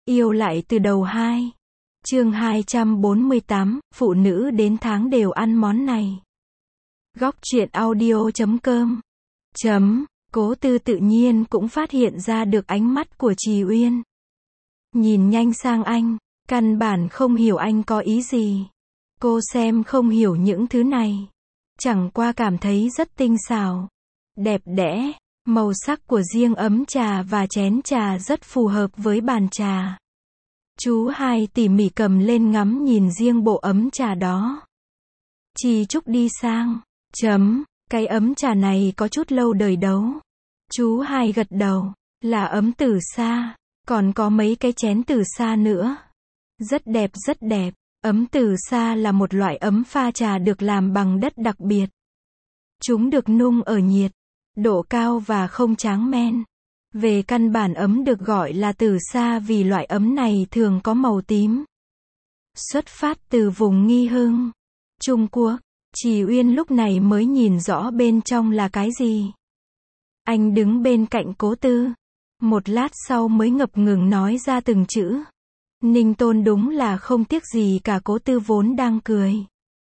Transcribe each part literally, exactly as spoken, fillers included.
Yêu lại từ đầu hai. Chương hai trăm bốn mươi tám, phụ nữ đến tháng đều ăn món này. Góc truyện audio chấm com. Chấm, Cố Tư tự nhiên cũng phát hiện ra được ánh mắt của Trì Uyên. Nhìn nhanh sang anh, căn bản không hiểu anh có ý gì. Cô xem không hiểu những thứ này. Chẳng qua cảm thấy rất tinh xảo, đẹp đẽ. Màu sắc của riêng ấm trà và chén trà rất phù hợp với bàn trà. Chú hai tỉ mỉ cầm lên ngắm nhìn riêng bộ ấm trà đó. Trì Trúc đi sang. Chấm, cái ấm trà này có chút lâu đời đấu. Chú hai gật đầu. Là ấm từ xa. Còn có mấy cái chén từ xa nữa. Rất đẹp rất đẹp. Ấm từ xa là một loại ấm pha trà được làm bằng đất đặc biệt. Chúng được nung ở nhiệt độ cao và không tráng men. Về căn bản ấm được gọi là từ xa vì loại ấm này thường có màu tím. Xuất phát từ vùng Nghi Hưng, Trung Quốc. Trì Uyên lúc này mới nhìn rõ bên trong là cái gì. Anh đứng bên cạnh Cố Tư. Một lát sau mới ngập ngừng nói ra từng chữ. Ninh Tôn đúng là không tiếc gì cả. Cố Tư vốn đang cười.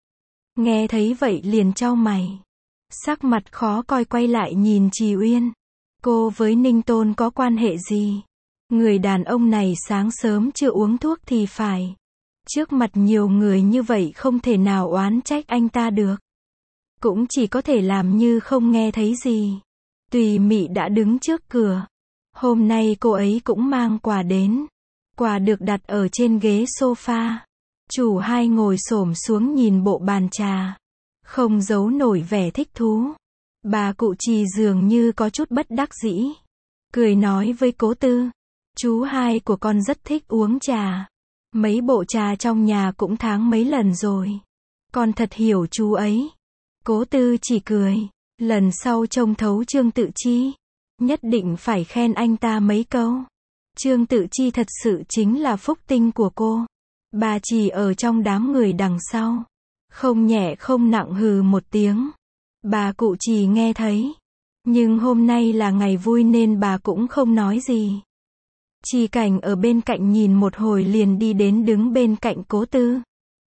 Nghe thấy vậy liền chau mày. Sắc mặt khó coi quay lại nhìn Trì Uyên. Cô với Ninh Tôn có quan hệ gì? Người đàn ông này sáng sớm chưa uống thuốc thì phải. Trước mặt nhiều người như vậy không thể nào oán trách anh ta được. Cũng chỉ có thể làm như không nghe thấy gì. Tùy Mị đã đứng trước cửa. Hôm nay cô ấy cũng mang quà đến. Quà được đặt ở trên ghế sofa. Chủ hai ngồi xổm xuống nhìn bộ bàn trà. Không giấu nổi vẻ thích thú. Bà cụ Trì dường như có chút bất đắc dĩ. Cười nói với Cố Tư. Chú hai của con rất thích uống trà. Mấy bộ trà trong nhà cũng tháng mấy lần rồi. Con thật hiểu chú ấy. Cố Tư chỉ cười. Lần sau trông thấu Trương Tự Chi, nhất định phải khen anh ta mấy câu. Trương Tự Chi thật sự chính là phúc tinh của cô. Bà chỉ ở trong đám người đằng sau. Không nhẹ không nặng hừ một tiếng. Bà cụ Trì nghe thấy. Nhưng hôm nay là ngày vui nên bà cũng không nói gì. Trì Cảnh ở bên cạnh nhìn một hồi liền đi đến đứng bên cạnh Cố Tư.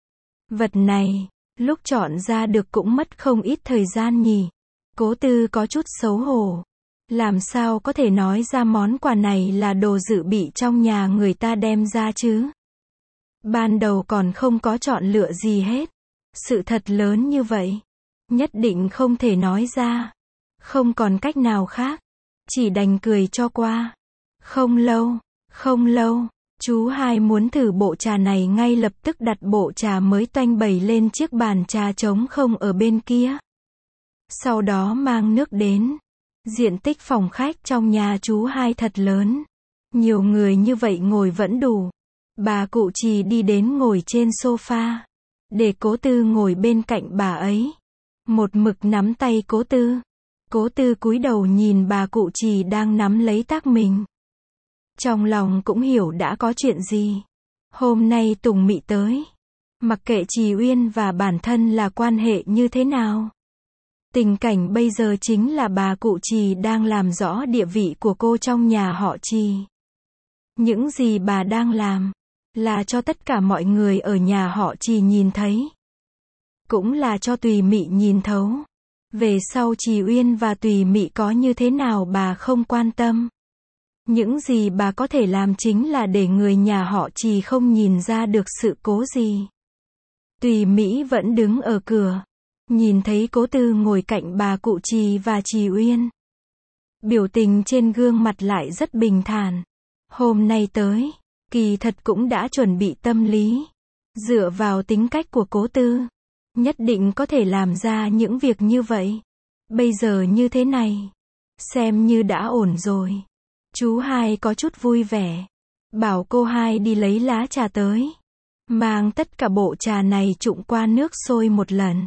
Vật này, lúc chọn ra được cũng mất không ít thời gian nhỉ. Cố Tư có chút xấu hổ. Làm sao có thể nói ra món quà này là đồ dự bị trong nhà người ta đem ra chứ? Ban đầu còn không có chọn lựa gì hết. Sự thật lớn như vậy. Nhất định không thể nói ra. Không còn cách nào khác. Chỉ đành cười cho qua. Không lâu, không lâu, chú hai muốn thử bộ trà này ngay lập tức đặt bộ trà mới toanh bày lên chiếc bàn trà trống không ở bên kia. Sau đó mang nước đến. Diện tích phòng khách trong nhà chú hai thật lớn. Nhiều người như vậy ngồi vẫn đủ. Bà cụ Trì đi đến ngồi trên sofa. Để Cố Tư ngồi bên cạnh bà ấy. Một mực nắm tay Cố Tư. Cố Tư cúi đầu nhìn bà cụ Trì đang nắm lấy tóc mình. Trong lòng cũng hiểu đã có chuyện gì. Hôm nay Tùng Mị tới. Mặc kệ Trì Uyên và bản thân là quan hệ như thế nào. Tình cảnh bây giờ chính là bà cụ Trì đang làm rõ địa vị của cô trong nhà họ Trì. Những gì bà đang làm là cho tất cả mọi người ở nhà họ Trì nhìn thấy. Cũng là cho Tùy Mị nhìn thấu. Về sau Trì Uyên và Tùy Mị có như thế nào bà không quan tâm. Những gì bà có thể làm chính là để người nhà họ Trì không nhìn ra được sự cố gì. Tùy Mị vẫn đứng ở cửa. Nhìn thấy Cố Tư ngồi cạnh bà cụ Trì và Trì Uyên. Biểu tình trên gương mặt lại rất bình thản. Hôm nay tới, kỳ thật cũng đã chuẩn bị tâm lý. Dựa vào tính cách của Cố Tư, nhất định có thể làm ra những việc như vậy. Bây giờ như thế này, xem như đã ổn rồi. Chú hai có chút vui vẻ. Bảo cô hai đi lấy lá trà tới. Mang tất cả bộ trà này trụng qua nước sôi một lần.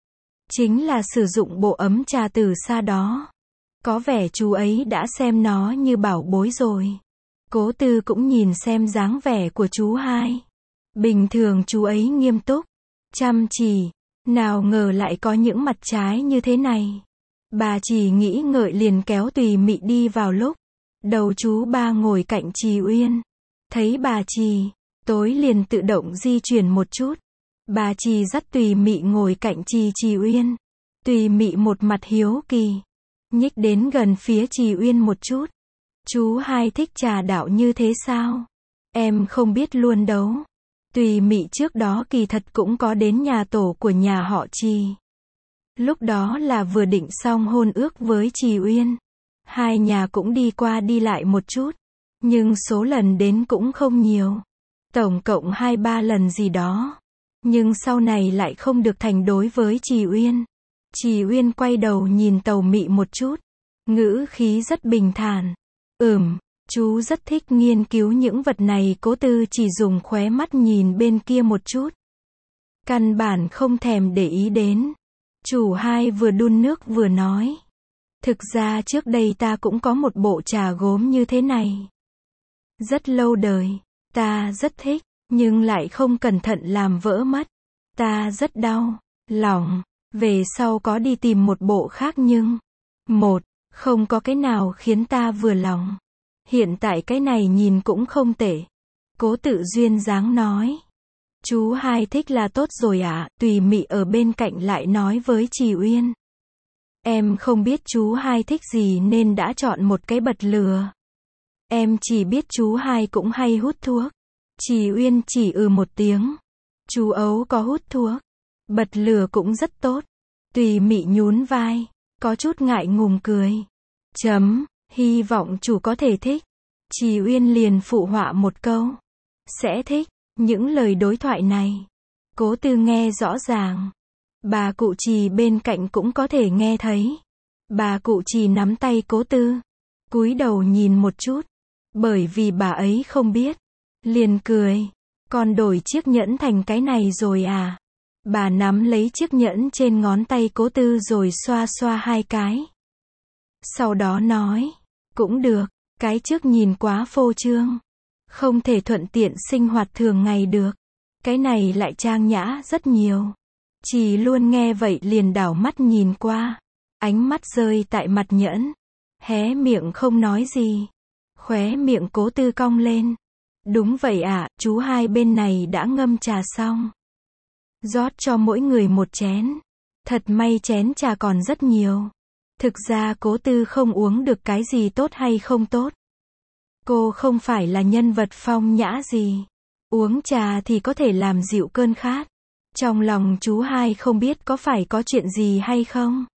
Chính là sử dụng bộ ấm trà từ xa đó. Có vẻ chú ấy đã xem nó như bảo bối rồi. Cố Tư cũng nhìn xem dáng vẻ của chú hai. Bình thường chú ấy nghiêm túc, chăm chỉ. Nào ngờ lại có những mặt trái như thế này. Bà chỉ nghĩ ngợi liền kéo Tùy Mị đi vào lúc. Đầu chú ba ngồi cạnh Trì Uyên. Thấy bà Trì, tối liền tự động di chuyển một chút. Bà Trì dắt Tùy Mị ngồi cạnh Trì Trì Uyên. Tùy Mị một mặt hiếu kỳ, nhích đến gần phía Trì Uyên một chút. Chú hai thích trà đạo như thế sao? Em không biết luôn đâu. Tùy Mị trước đó kỳ thật cũng có đến nhà tổ của nhà họ Trì. Lúc đó là vừa định xong hôn ước với Trì Uyên. Hai nhà cũng đi qua đi lại một chút. Nhưng số lần đến cũng không nhiều. Tổng cộng hai ba lần gì đó. Nhưng sau này lại không được thành đối với Trì Uyên. Trì Uyên quay đầu nhìn Tàu Mị một chút. Ngữ khí rất bình thản. Ừm, chú rất thích nghiên cứu những vật này. Cố Tư chỉ dùng khóe mắt nhìn bên kia một chút. Căn bản không thèm để ý đến. Chủ hai vừa đun nước vừa nói. Thực ra trước đây ta cũng có một bộ trà gốm như thế này. Rất lâu đời. Ta rất thích, nhưng lại không cẩn thận làm vỡ mất. Ta rất đau lòng. Về sau có đi tìm một bộ khác nhưng một, không có cái nào khiến ta vừa lòng. Hiện tại cái này nhìn cũng không tệ. Cố Tự duyên dáng nói. Chú hai thích là tốt rồi ạ. À? Tùy Mị ở bên cạnh lại nói với Trì Uyên. Em không biết chú hai thích gì nên đã chọn một cái bật lửa. Em chỉ biết chú hai cũng hay hút thuốc. Trì Uyên chỉ ừ một tiếng. Chú ấu có hút thuốc. Bật lửa cũng rất tốt. Tùy Mị nhún vai. Có chút ngại ngùng cười. Chấm, hy vọng chủ có thể thích. Trì Uyên liền phụ họa một câu. Sẽ thích. Những lời đối thoại này. Cố Tư nghe rõ ràng. Bà cụ Trì bên cạnh cũng có thể nghe thấy. Bà cụ Trì nắm tay Cố Tư. Cúi đầu nhìn một chút. Bởi vì bà ấy không biết. Liền cười. Con đổi chiếc nhẫn thành cái này rồi à? Bà nắm lấy chiếc nhẫn trên ngón tay Cố Tư rồi xoa xoa hai cái. Sau đó nói. Cũng được. Cái trước nhìn quá phô trương. Không thể thuận tiện sinh hoạt thường ngày được. Cái này lại trang nhã rất nhiều. Chỉ luôn nghe vậy liền đảo mắt nhìn qua. Ánh mắt rơi tại mặt nhẫn. Hé miệng không nói gì. Khóe miệng Cố Tư cong lên. Đúng vậy ạ, à, chú hai bên này đã ngâm trà xong. Rót cho mỗi người một chén. Thật may chén trà còn rất nhiều. Thực ra Cố Tư không uống được cái gì tốt hay không tốt. Cô không phải là nhân vật phong nhã gì. Uống trà thì có thể làm dịu cơn khát. Trong lòng chú hai không biết có phải có chuyện gì hay không.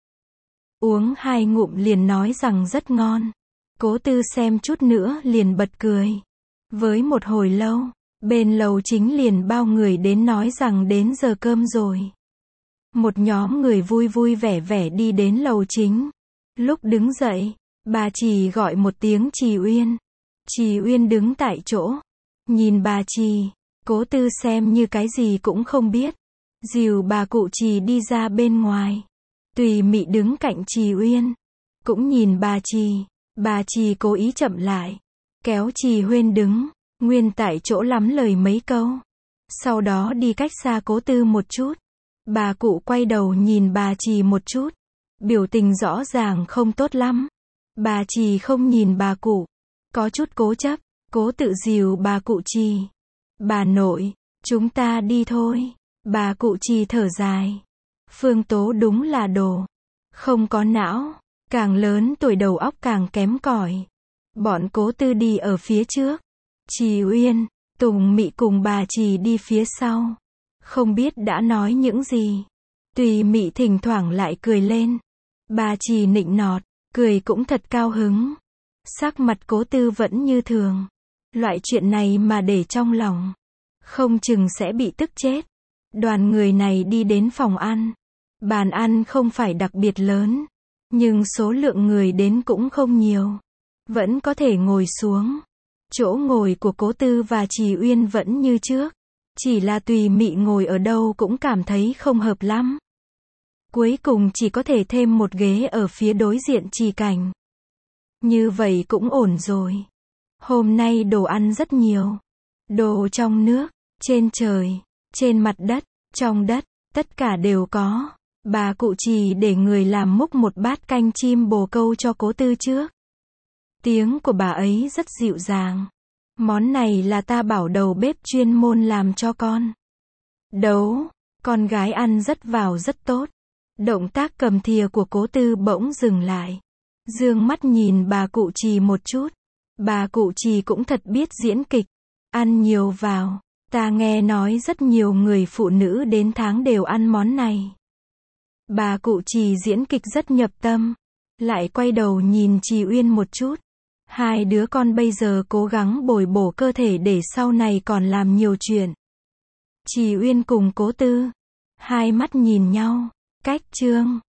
Uống hai ngụm liền nói rằng rất ngon. Cố Tư xem chút nữa liền bật cười. Với một hồi lâu, bên lầu chính liền bao người đến nói rằng đến giờ cơm rồi. Một nhóm người vui vui vẻ vẻ đi đến lầu chính. Lúc đứng dậy, bà Trì gọi một tiếng Trì Uyên. Trì Uyên đứng tại chỗ. Nhìn bà Trì, Cố Tư xem như cái gì cũng không biết. Dìu bà cụ Trì đi ra bên ngoài. Tùy Mị đứng cạnh Trì Uyên. Cũng nhìn bà Trì. Bà Trì cố ý chậm lại. Kéo Trì Uyên đứng. Nguyên tại chỗ lắm lời mấy câu. Sau đó đi cách xa Cố Tư một chút. Bà cụ quay đầu nhìn bà Trì một chút. Biểu tình rõ ràng không tốt lắm. Bà Trì không nhìn bà cụ. Có chút cố chấp. Cố tự dìu bà cụ Trì. Bà nội, chúng ta đi thôi. Bà cụ Trì thở dài. Phương Tố đúng là đồ. Không có não. Càng lớn tuổi đầu óc càng kém cỏi. Bọn Cố Tư đi ở phía trước. Trì Uyên, Tùng Mị cùng bà Trì đi phía sau. Không biết đã nói những gì. Tùy Mị thỉnh thoảng lại cười lên. Bà Trì nịnh nọt, cười cũng thật cao hứng. Sắc mặt Cố Tư vẫn như thường. Loại chuyện này mà để trong lòng, không chừng sẽ bị tức chết. Đoàn người này đi đến phòng ăn. Bàn ăn không phải đặc biệt lớn, nhưng số lượng người đến cũng không nhiều. Vẫn có thể ngồi xuống. Chỗ ngồi của Cố Tư và Trì Uyên vẫn như trước. Chỉ là Tùy Mị ngồi ở đâu cũng cảm thấy không hợp lắm. Cuối cùng chỉ có thể thêm một ghế ở phía đối diện Trì Cảnh. Như vậy cũng ổn rồi. Hôm nay đồ ăn rất nhiều. Đồ trong nước, trên trời, trên mặt đất, trong đất, tất cả đều có. Bà cụ Trì để người làm múc một bát canh chim bồ câu cho Cố Tư trước. Tiếng của bà ấy rất dịu dàng. Món này là ta bảo đầu bếp chuyên môn làm cho con. Đấu, con gái ăn rất vào rất tốt. Động tác cầm thìa của Cố Tư bỗng dừng lại. Dương mắt nhìn bà cụ Trì một chút. Bà cụ Trì cũng thật biết diễn kịch. Ăn nhiều vào. Ta nghe nói rất nhiều người phụ nữ đến tháng đều ăn món này. Bà cụ Trì diễn kịch rất nhập tâm. Lại quay đầu nhìn Trì Uyên một chút. Hai đứa con bây giờ cố gắng bồi bổ cơ thể để sau này còn làm nhiều chuyện. Trì Uyên cùng Cố Tư. Hai mắt nhìn nhau. Cách chương.